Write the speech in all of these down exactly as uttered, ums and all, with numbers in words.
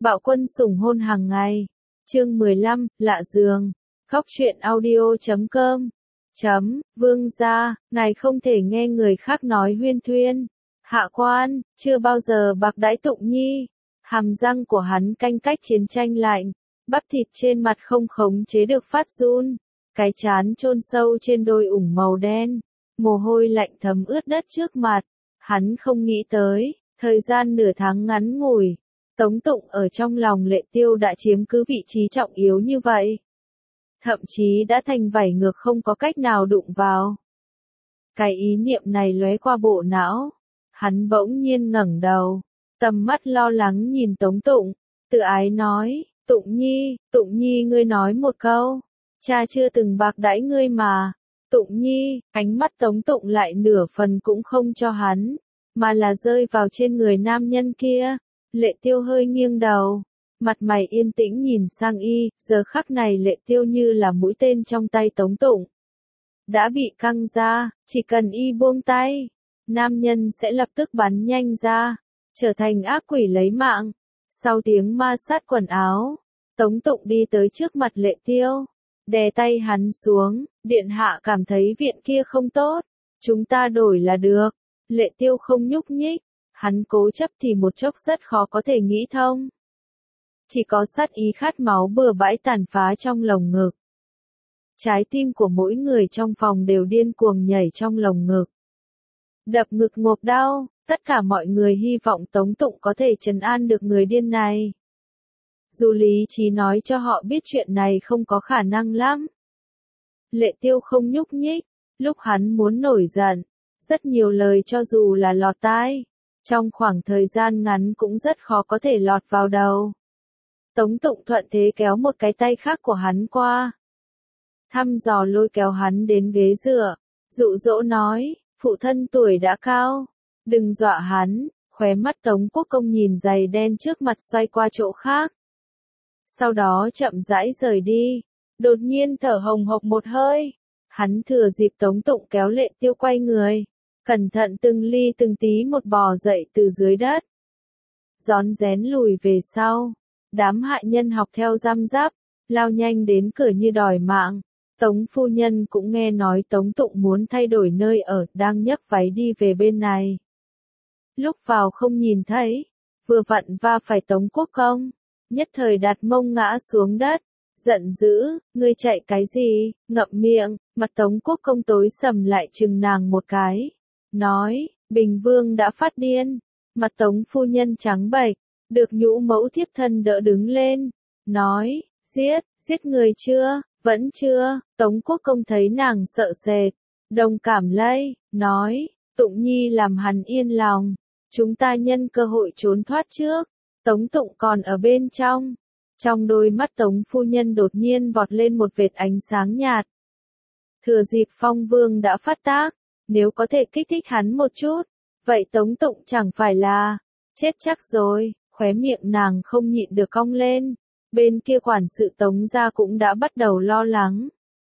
Bạo Quân sủng hôn hàng ngày. Chương mười lăm, lạ giường. Khóc chuyện audio chấm com. Chấm, vương gia, ngài không thể nghe người khác nói huyên thuyên. Hạ quan, chưa bao giờ bạc đãi Tụng Nhi. Hàm răng của hắn canh cách chiến tranh lạnh. Bắp thịt trên mặt không khống chế được phát run. Cái trán chôn sâu trên đôi ủng màu đen. Mồ hôi lạnh thấm ướt đất trước mặt. Hắn không nghĩ tới, thời gian nửa tháng ngắn ngủi. Tống Tụng ở trong lòng Lệ Tiêu đã chiếm cứ vị trí trọng yếu như vậy. Thậm chí đã thành vảy ngược không có cách nào đụng vào. Cái ý niệm này lóe qua bộ não. Hắn bỗng nhiên ngẩng đầu. Tầm mắt lo lắng nhìn Tống Tụng. Tự ái nói, Tụng Nhi, Tụng Nhi ngươi nói một câu. Cha chưa từng bạc đãi ngươi mà. Tụng Nhi, ánh mắt Tống Tụng lại nửa phần cũng không cho hắn. Mà là rơi vào trên người nam nhân kia. Lệ Tiêu hơi nghiêng đầu, mặt mày yên tĩnh nhìn sang y, giờ khắc này Lệ Tiêu như là mũi tên trong tay Tống Tụng. Đã bị căng ra, chỉ cần y buông tay, nam nhân sẽ lập tức bắn nhanh ra, trở thành ác quỷ lấy mạng. Sau tiếng ma sát quần áo, Tống Tụng đi tới trước mặt Lệ Tiêu, đè tay hắn xuống, điện hạ cảm thấy viện kia không tốt, chúng ta đổi là được. Lệ Tiêu không nhúc nhích. Hắn cố chấp thì một chốc rất khó có thể nghĩ thông. Chỉ có sát ý khát máu bừa bãi tàn phá trong lồng ngực. Trái tim của mỗi người trong phòng đều điên cuồng nhảy trong lồng ngực. Đập ngực ngộp đau, tất cả mọi người hy vọng Tống Tụng có thể trấn an được người điên này. Dù lý trí nói cho họ biết chuyện này không có khả năng lắm. Lệ Tiêu không nhúc nhích, lúc hắn muốn nổi giận, rất nhiều lời cho dù là lọt tai. Trong khoảng thời gian ngắn cũng rất khó có thể lọt vào đầu. Tống Tụng thuận thế kéo một cái tay khác của hắn qua. Thăm dò lôi kéo hắn đến ghế dựa. Dụ dỗ nói, phụ thân tuổi đã cao. Đừng dọa hắn, khóe mắt Tống Quốc Công nhìn giày đen trước mặt xoay qua chỗ khác. Sau đó chậm rãi rời đi. Đột nhiên thở hồng hộc một hơi. Hắn thừa dịp Tống Tụng kéo Lệ Tiêu quay người. Cẩn thận từng ly từng tí một bò dậy từ dưới đất. Rón rén lùi về sau. Đám hại nhân học theo răm rắp, lao nhanh đến cửa như đòi mạng. Tống phu nhân cũng nghe nói Tống Tụng muốn thay đổi nơi ở, đang nhấc váy đi về bên này. Lúc vào không nhìn thấy, vừa vặn va phải Tống Quốc Công, nhất thời đặt mông ngã xuống đất. Giận dữ, ngươi chạy cái gì, ngậm miệng, mặt Tống Quốc Công tối sầm lại chừng nàng một cái. Nói, Bình Vương đã phát điên. Mặt Tống phu nhân trắng bệch, được nhũ mẫu thiếp thân đỡ đứng lên. Nói, giết, giết người chưa, vẫn chưa. Tống Quốc Công thấy nàng sợ sệt, đồng cảm lây, nói, Tụng Nhi làm hắn yên lòng. Chúng ta nhân cơ hội trốn thoát trước. Tống Tụng còn ở bên trong. Trong đôi mắt Tống phu nhân đột nhiên vọt lên một vệt ánh sáng nhạt. Thừa dịp Phong Vương đã phát tác. Nếu có thể kích thích hắn một chút, vậy Tống Tụng chẳng phải là chết chắc rồi. Khóe miệng nàng không nhịn được cong lên. Bên kia quản sự Tống gia cũng đã bắt đầu lo lắng.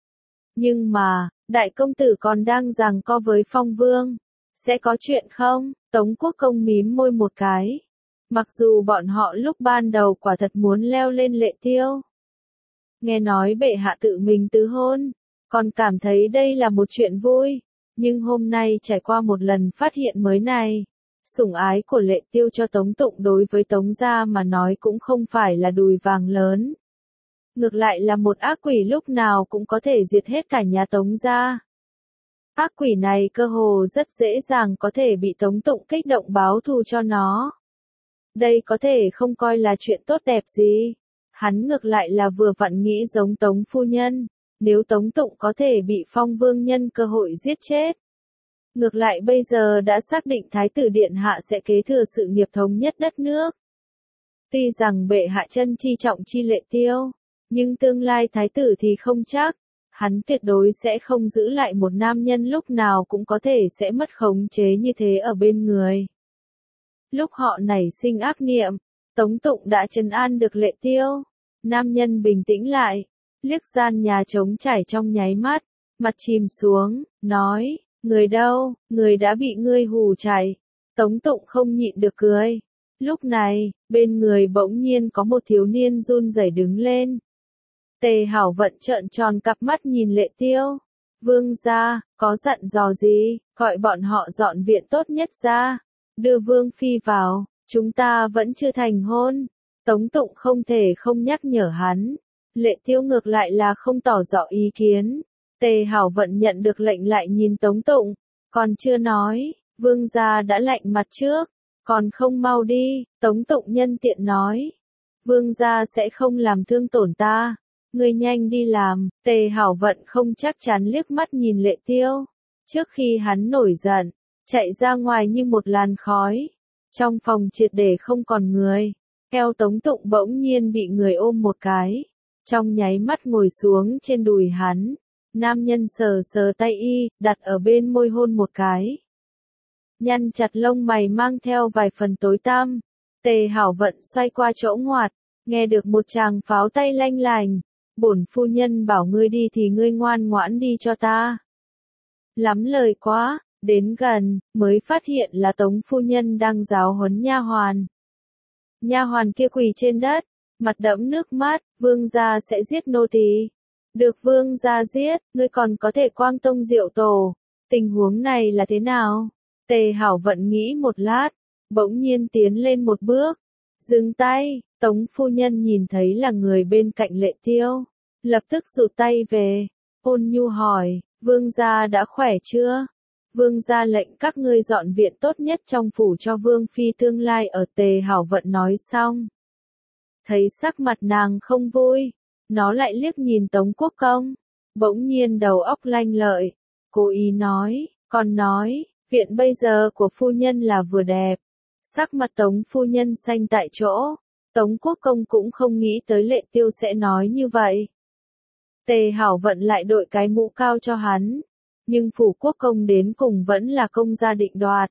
Nhưng mà, đại công tử còn đang giằng co với Phong Vương. Sẽ có chuyện không? Tống Quốc Công mím môi một cái. Mặc dù bọn họ lúc ban đầu quả thật muốn leo lên Lệ Tiêu. Nghe nói bệ hạ tự mình tứ hôn, còn cảm thấy đây là một chuyện vui. Nhưng hôm nay trải qua một lần phát hiện mới này, sủng ái của Lệ Tiêu cho Tống Tụng đối với Tống gia mà nói cũng không phải là đùi vàng lớn. Ngược lại là một ác quỷ lúc nào cũng có thể diệt hết cả nhà Tống gia. Ác quỷ này cơ hồ rất dễ dàng có thể bị Tống Tụng kích động báo thù cho nó. Đây có thể không coi là chuyện tốt đẹp gì. Hắn ngược lại là vừa vặn nghĩ giống Tống phu nhân. Nếu Tống Tụng có thể bị Phong Vương nhân cơ hội giết chết. Ngược lại bây giờ đã xác định Thái tử Điện Hạ sẽ kế thừa sự nghiệp thống nhất đất nước. Tuy rằng bệ hạ chân chi trọng chi Lệ Tiêu, nhưng tương lai Thái tử thì không chắc. Hắn tuyệt đối sẽ không giữ lại một nam nhân lúc nào cũng có thể sẽ mất khống chế như thế ở bên người. Lúc họ nảy sinh ác niệm, Tống Tụng đã trấn an được Lệ Tiêu. Nam nhân bình tĩnh lại. Liếc gian nhà trống trải trong nháy mắt, mặt chìm xuống, nói, người đâu, người đã bị ngươi hù chạy. Tống Tụng không nhịn được cười. Lúc này, bên người bỗng nhiên có một thiếu niên run rẩy đứng lên. Tề Hảo Vận trợn tròn cặp mắt nhìn Lệ Tiêu. Vương gia, có dặn dò gì, gọi bọn họ dọn viện tốt nhất ra. Đưa Vương Phi vào, chúng ta vẫn chưa thành hôn. Tống Tụng không thể không nhắc nhở hắn. Lệ Tiêu ngược lại là không tỏ rõ ý kiến. Tề Hảo Vận nhận được lệnh lại nhìn Tống Tụng. Còn chưa nói, Vương gia đã lạnh mặt trước. Còn không mau đi, Tống Tụng nhân tiện nói. Vương gia sẽ không làm thương tổn ta. Ngươi nhanh đi làm. Tề Hảo Vận không chắc chắn liếc mắt nhìn Lệ Tiêu. Trước khi hắn nổi giận, chạy ra ngoài như một làn khói. Trong phòng triệt để không còn người. Eo Tống Tụng bỗng nhiên bị người ôm một cái. Trong nháy mắt ngồi xuống trên đùi hắn. Nam nhân sờ sờ tay y, đặt ở bên môi hôn một cái. Nhăn chặt lông mày mang theo vài phần tối tăm. Tề Hảo Vận xoay qua chỗ ngoặt, nghe được một tràng pháo tay lanh lành. Bổn phu nhân bảo ngươi đi thì ngươi ngoan ngoãn đi cho ta. Lắm lời quá, đến gần, mới phát hiện là Tống phu nhân đang giáo huấn nha hoàn. Nha hoàn kia quỳ trên đất, mặt đẫm nước mắt, vương gia sẽ giết nô tỳ. Được vương gia giết, ngươi còn có thể quang tông diệu tổ. Tình huống này là thế nào? Tề Hảo Vận nghĩ một lát, bỗng nhiên tiến lên một bước. Dừng tay, Tống phu nhân nhìn thấy là người bên cạnh Lệ Tiêu. Lập tức rụt tay về, ôn nhu hỏi, vương gia đã khỏe chưa? Vương gia lệnh các ngươi dọn viện tốt nhất trong phủ cho vương phi tương lai ở. Tề Hảo Vận nói xong. Thấy sắc mặt nàng không vui, nó lại liếc nhìn Tống Quốc Công. Bỗng nhiên đầu óc lanh lợi, cố ý nói, còn nói, viện bây giờ của phu nhân là vừa đẹp. Sắc mặt Tống phu nhân xanh tại chỗ. Tống Quốc Công cũng không nghĩ tới Lệ Tiêu sẽ nói như vậy. Tề Hảo Vận lại đội cái mũ cao cho hắn. Nhưng phủ quốc công đến cùng vẫn là công gia định đoạt.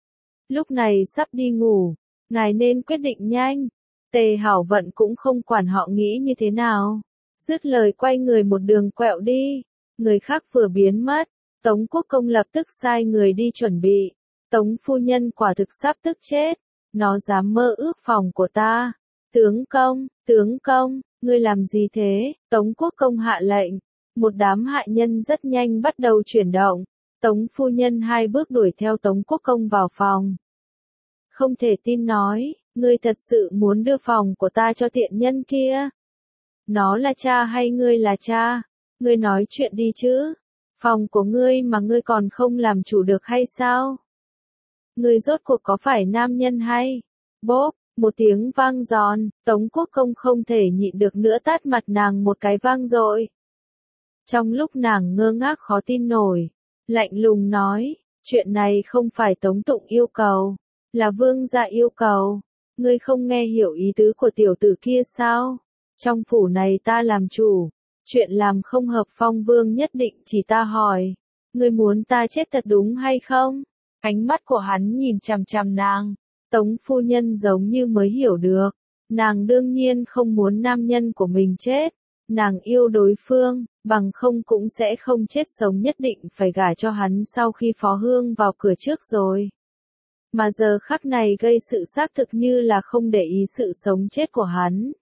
Lúc này sắp đi ngủ, ngài nên quyết định nhanh. Tề Hảo Vận cũng không quản họ nghĩ như thế nào. Dứt lời quay người một đường quẹo đi. Người khác vừa biến mất, Tống Quốc Công lập tức sai người đi chuẩn bị. Tống phu nhân quả thực sắp tức chết. Nó dám mơ ước phòng của ta. Tướng công, tướng công, ngươi làm gì thế? Tống Quốc Công hạ lệnh. Một đám hạ nhân rất nhanh bắt đầu chuyển động. Tống phu nhân hai bước đuổi theo Tống Quốc Công vào phòng. Không thể tin nói, ngươi thật sự muốn đưa phòng của ta cho tiện nhân kia. Nó là cha hay ngươi là cha? Ngươi nói chuyện đi chứ. Phòng của ngươi mà ngươi còn không làm chủ được hay sao? Ngươi rốt cuộc có phải nam nhân hay? Bốp, một tiếng vang giòn, Tống Quốc Công không thể nhịn được nữa tát mặt nàng một cái vang dội. Trong lúc nàng ngơ ngác khó tin nổi, lạnh lùng nói, chuyện này không phải Tống Tụng yêu cầu, là vương gia yêu cầu. Ngươi không nghe hiểu ý tứ của tiểu tử kia sao? Trong phủ này ta làm chủ, chuyện làm không hợp phong vương nhất định chỉ ta hỏi. Ngươi muốn ta chết thật đúng hay không? Ánh mắt của hắn nhìn chằm chằm nàng. Tống phu nhân giống như mới hiểu được. Nàng đương nhiên không muốn nam nhân của mình chết. Nàng yêu đối phương, bằng không cũng sẽ không chết sống, nhất định phải gả cho hắn sau khi Phó Hương vào cửa trước rồi. Mà giờ khắc này gây sự xác thực như là không để ý sự sống chết của hắn.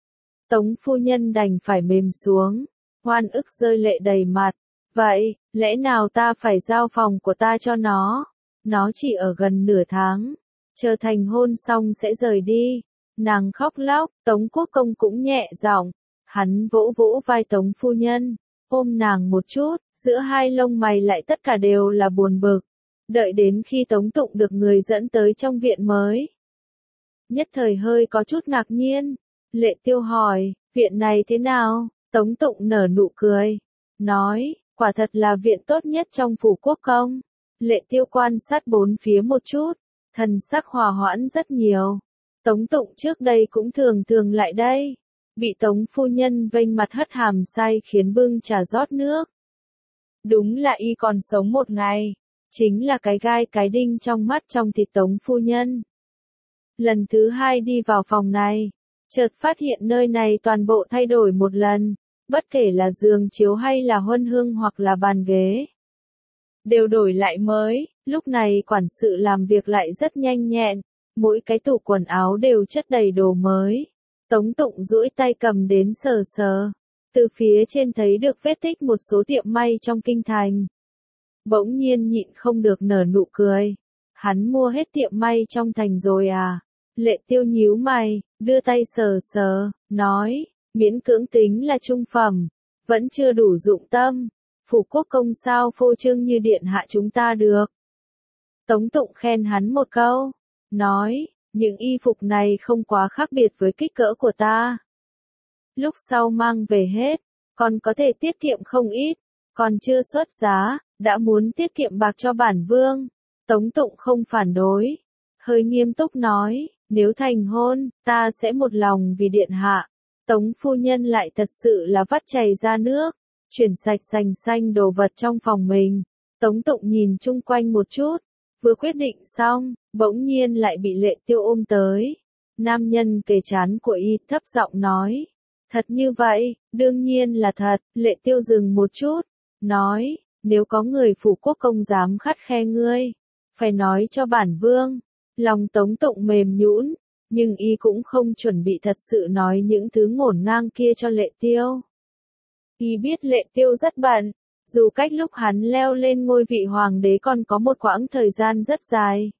Tống phu nhân đành phải mềm xuống, oan ức rơi lệ đầy mặt. Vậy, lẽ nào ta phải giao phòng của ta cho nó? Nó chỉ ở gần nửa tháng, chờ thành hôn xong sẽ rời đi. Nàng khóc lóc, Tống Quốc Công cũng nhẹ giọng. Hắn vỗ vỗ vai Tống phu nhân, ôm nàng một chút, giữa hai lông mày lại tất cả đều là buồn bực. Đợi đến khi Tống Tụng được người dẫn tới trong viện mới. Nhất thời hơi có chút ngạc nhiên. Lệ Tiêu hỏi, viện này thế nào? Tống Tụng nở nụ cười. Nói, quả thật là viện tốt nhất trong phủ quốc công. Lệ Tiêu quan sát bốn phía một chút. Thần sắc hòa hoãn rất nhiều. Tống Tụng trước đây cũng thường thường lại đây. Bị Tống phu nhân vênh mặt hất hàm sai khiến bưng trà rót nước. Đúng là y còn sống một ngày. Chính là cái gai cái đinh trong mắt trong thịt Tống phu nhân. Lần thứ hai đi vào phòng này, chợt phát hiện nơi này toàn bộ thay đổi một lần, bất kể là giường chiếu hay là huân hương hoặc là bàn ghế. Đều đổi lại mới, lúc này quản sự làm việc lại rất nhanh nhẹn, mỗi cái tủ quần áo đều chất đầy đồ mới. Tống Tụng duỗi tay cầm đến sờ sờ. Từ phía trên thấy được vết tích một số tiệm may trong kinh thành. Bỗng nhiên nhịn không được nở nụ cười. Hắn mua hết tiệm may trong thành rồi à? Lệ Tiêu nhíu mày, đưa tay sờ sờ, nói, miễn cưỡng tính là trung phẩm, vẫn chưa đủ dụng tâm. Phủ quốc công sao phô trương như điện hạ chúng ta được. Tống Tụng khen hắn một câu, nói, những y phục này không quá khác biệt với kích cỡ của ta. Lúc sau mang về hết, còn có thể tiết kiệm không ít, còn chưa xuất giá, đã muốn tiết kiệm bạc cho bản vương. Tống Tụng không phản đối, hơi nghiêm túc nói, nếu thành hôn, ta sẽ một lòng vì điện hạ. Tống phu nhân lại thật sự là vắt chảy ra nước, chuyển sạch sành xanh đồ vật trong phòng mình. Tống Tụng nhìn chung quanh một chút, vừa quyết định xong, bỗng nhiên lại bị Lệ Tiêu ôm tới. Nam nhân kề trán của y thấp giọng nói, thật như vậy, đương nhiên là thật. Lệ Tiêu dừng một chút, nói, nếu có người phủ quốc công dám khắt khe ngươi, phải nói cho bản vương. Lòng Tống Tụng mềm nhũn, nhưng y cũng không chuẩn bị thật sự nói những thứ ngổn ngang kia cho Lệ Tiêu. Y biết Lệ Tiêu rất bận, dù cách lúc hắn leo lên ngôi vị hoàng đế còn có một quãng thời gian rất dài.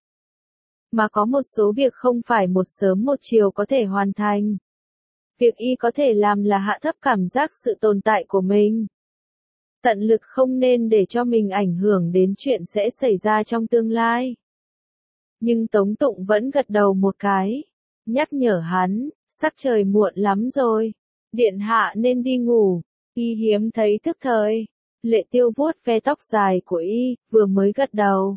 Mà có một số việc không phải một sớm một chiều có thể hoàn thành. Việc y có thể làm là hạ thấp cảm giác sự tồn tại của mình. Tận lực không nên để cho mình ảnh hưởng đến chuyện sẽ xảy ra trong tương lai. Nhưng Tống Tụng vẫn gật đầu một cái, nhắc nhở hắn, sắc trời muộn lắm rồi, điện hạ nên đi ngủ. Y hiếm thấy thức thời. Lệ Tiêu vuốt ve tóc dài của y, vừa mới gật đầu.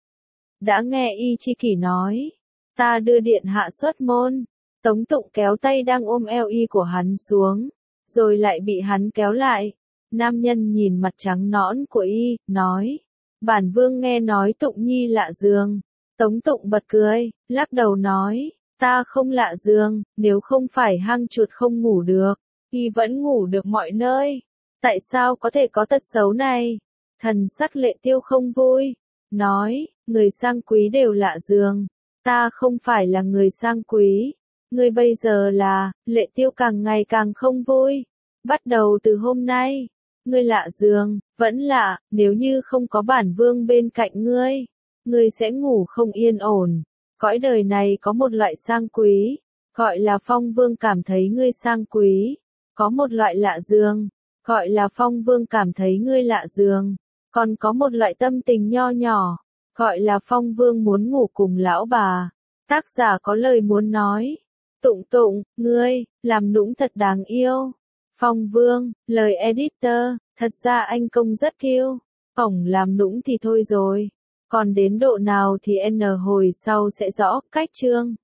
Đã nghe y chi kỷ nói, ta đưa điện hạ xuất môn. Tống Tụng kéo tay đang ôm eo y của hắn xuống, rồi lại bị hắn kéo lại. Nam nhân nhìn mặt trắng nõn của y, nói, bản vương nghe nói Tụng nhi lạ giường. Tống Tụng bật cười, lắc đầu nói, ta không lạ giường, nếu không phải hang chuột không ngủ được, y vẫn ngủ được mọi nơi. Tại sao có thể có tật xấu này? Thần sắc Lệ Tiêu không vui, nói, người sang quý đều lạ giường, ta không phải là người sang quý. Ngươi bây giờ là, Lệ Tiêu càng ngày càng không vui. Bắt đầu từ hôm nay, ngươi lạ giường, vẫn lạ, nếu như không có bản vương bên cạnh ngươi, ngươi sẽ ngủ không yên ổn. Cõi đời này có một loại sang quý, gọi là phong vương cảm thấy ngươi sang quý. Có một loại lạ giường, gọi là phong vương cảm thấy ngươi lạ giường. Còn có một loại tâm tình nho nhỏ, gọi là phong vương muốn ngủ cùng lão bà. Tác giả có lời muốn nói. Tụng Tụng, ngươi, làm nũng thật đáng yêu. Phong Vương, lời editor, thật ra anh công rất kiêu. Ổng làm nũng thì thôi rồi. Còn đến độ nào thì N hồi sau sẽ rõ, cách chương.